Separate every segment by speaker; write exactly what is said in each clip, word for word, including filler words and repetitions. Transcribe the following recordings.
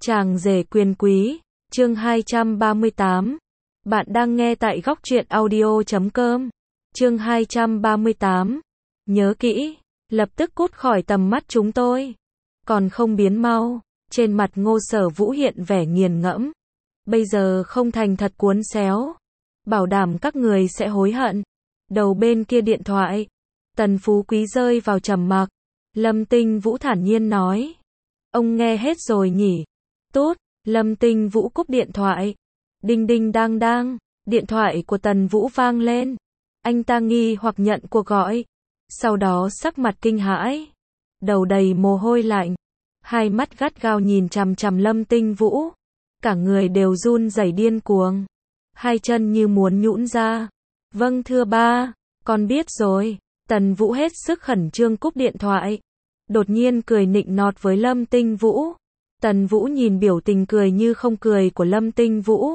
Speaker 1: Chàng rể quyền quý, chương hai trăm ba mươi tám. Bạn đang nghe tại góc truyện audio chấm com. Chương hai trăm ba mươi tám. Nhớ kỹ, lập tức cút khỏi tầm mắt chúng tôi. Còn không biến mau. Trên mặt Ngô Sở Vũ hiện vẻ nghiền ngẫm. Bây giờ không thành thật cuốn xéo. Bảo đảm các người sẽ hối hận. Đầu bên kia điện thoại. Tần Phú Quý rơi vào trầm mặc. Lâm Tinh Vũ thản nhiên nói. Ông nghe hết rồi nhỉ? Tốt, Lâm Tinh Vũ cúp điện thoại. Đinh đinh đang đang, điện thoại của Tần Vũ vang lên. Anh ta nghi hoặc nhận cuộc gọi. Sau đó sắc mặt kinh hãi. Đầu đầy mồ hôi lạnh. Hai mắt gắt gao nhìn chằm chằm Lâm Tinh Vũ. Cả người đều run rẩy điên cuồng. Hai chân như muốn nhũn ra. Vâng thưa ba, con biết rồi. Tần Vũ hết sức khẩn trương cúp điện thoại. Đột nhiên cười nịnh nọt với Lâm Tinh Vũ. Tần Vũ nhìn biểu tình cười như không cười của Lâm Tinh Vũ.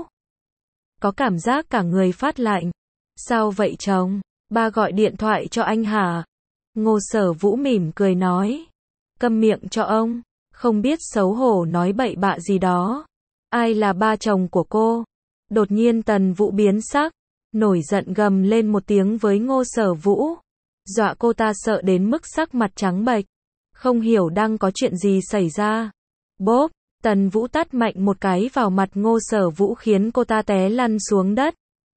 Speaker 1: Có cảm giác cả người phát lạnh. Sao vậy chồng? Ba gọi điện thoại cho anh hả? Ngô Sở Vũ mỉm cười nói. Câm miệng cho ông. Không biết xấu hổ nói bậy bạ gì đó. Ai là ba chồng của cô? Đột nhiên Tần Vũ biến sắc. Nổi giận gầm lên một tiếng với Ngô Sở Vũ. Dọa cô ta sợ đến mức sắc mặt trắng bệch. Không hiểu đang có chuyện gì xảy ra. Bốp, Tần Vũ tát mạnh một cái vào mặt Ngô Sở Vũ khiến cô ta té lăn xuống đất.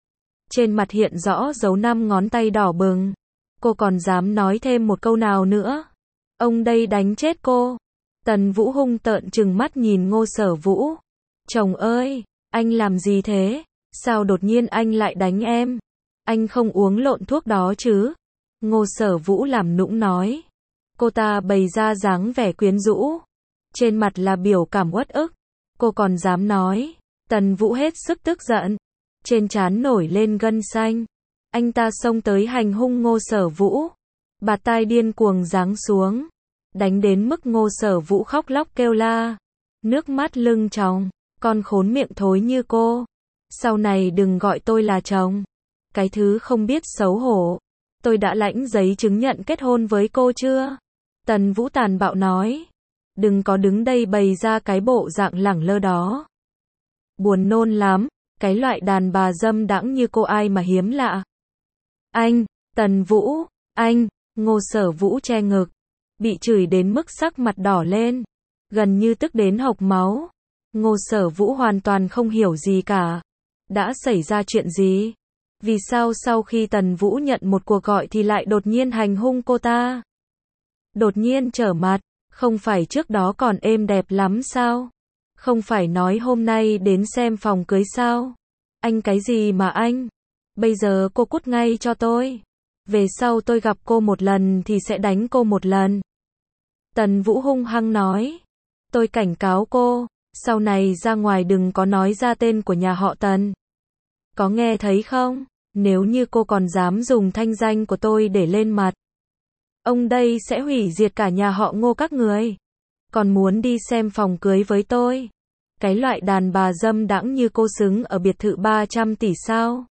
Speaker 1: Trên mặt hiện rõ dấu năm ngón tay đỏ bừng. Cô còn dám nói thêm một câu nào nữa. Ông đây đánh chết cô. Tần Vũ hung tợn trừng mắt nhìn Ngô Sở Vũ. Chồng ơi, anh làm gì thế? Sao đột nhiên anh lại đánh em? Anh không uống lộn thuốc đó chứ? Ngô Sở Vũ làm nũng nói. Cô ta bày ra dáng vẻ quyến rũ. Trên mặt là biểu cảm uất ức. Cô còn dám nói. Tần Vũ hết sức tức giận. Trên trán nổi lên gân xanh. Anh ta xông tới hành hung Ngô Sở Vũ. Bạt tai điên cuồng giáng xuống. Đánh đến mức Ngô Sở Vũ khóc lóc kêu la. Nước mắt lưng tròng. Con khốn miệng thối như cô. Sau này đừng gọi tôi là chồng. Cái thứ không biết xấu hổ. Tôi đã lãnh giấy chứng nhận kết hôn với cô chưa? Tần Vũ tàn bạo nói. Đừng có đứng đây bày ra cái bộ dạng lẳng lơ đó. Buồn nôn lắm, cái loại đàn bà dâm đãng như cô ai mà hiếm lạ. Anh, Tần Vũ, anh, Ngô Sở Vũ che ngực. Bị chửi đến mức sắc mặt đỏ lên. Gần như tức đến hộc máu. Ngô Sở Vũ hoàn toàn không hiểu gì cả. Đã xảy ra chuyện gì? Vì sao sau khi Tần Vũ nhận một cuộc gọi thì lại đột nhiên hành hung cô ta? Đột nhiên trở mặt. Không phải trước đó còn êm đẹp lắm sao? Không phải nói hôm nay đến xem phòng cưới sao? Anh cái gì mà anh? Bây giờ cô cút ngay cho tôi. Về sau tôi gặp cô một lần thì sẽ đánh cô một lần. Tần Vũ hung hăng nói. Tôi cảnh cáo cô, sau này ra ngoài đừng có nói ra tên của nhà họ Tần. Có nghe thấy không? Nếu như cô còn dám dùng thanh danh của tôi để lên mặt. Ông đây sẽ hủy diệt cả nhà họ Ngô các người. Còn muốn đi xem phòng cưới với tôi? Cái loại đàn bà dâm đãng như cô xứng ở biệt thự ba trăm tỷ sao?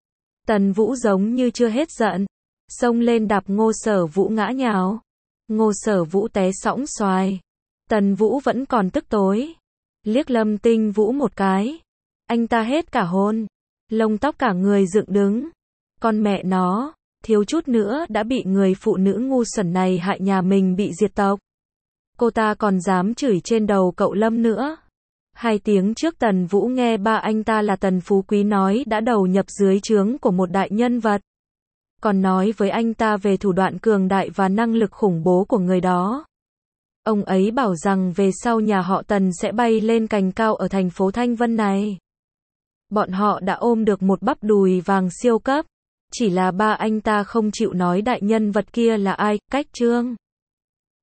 Speaker 1: Tần Vũ giống như chưa hết giận. Xông lên đạp Ngô Sở Vũ ngã nhào. Ngô Sở Vũ té sõng xoài. Tần Vũ vẫn còn tức tối. Liếc Lâm Tinh Vũ một cái. Anh ta hết cả hồn. Lông tóc cả người dựng đứng. Con mẹ nó. Thiếu chút nữa đã bị người phụ nữ ngu xuẩn này hại nhà mình bị diệt tộc. Cô ta còn dám chửi trên đầu cậu Lâm nữa. Hai tiếng trước Tần Vũ nghe ba anh ta là Tần Phú Quý nói đã đầu nhập dưới trướng của một đại nhân vật. Còn nói với anh ta về thủ đoạn cường đại và năng lực khủng bố của người đó. Ông ấy bảo rằng về sau nhà họ Tần sẽ bay lên cành cao ở thành phố Thanh Vân này. Bọn họ đã ôm được một bắp đùi vàng siêu cấp. Chỉ là ba anh ta không chịu nói đại nhân vật kia là ai, Cách Trương.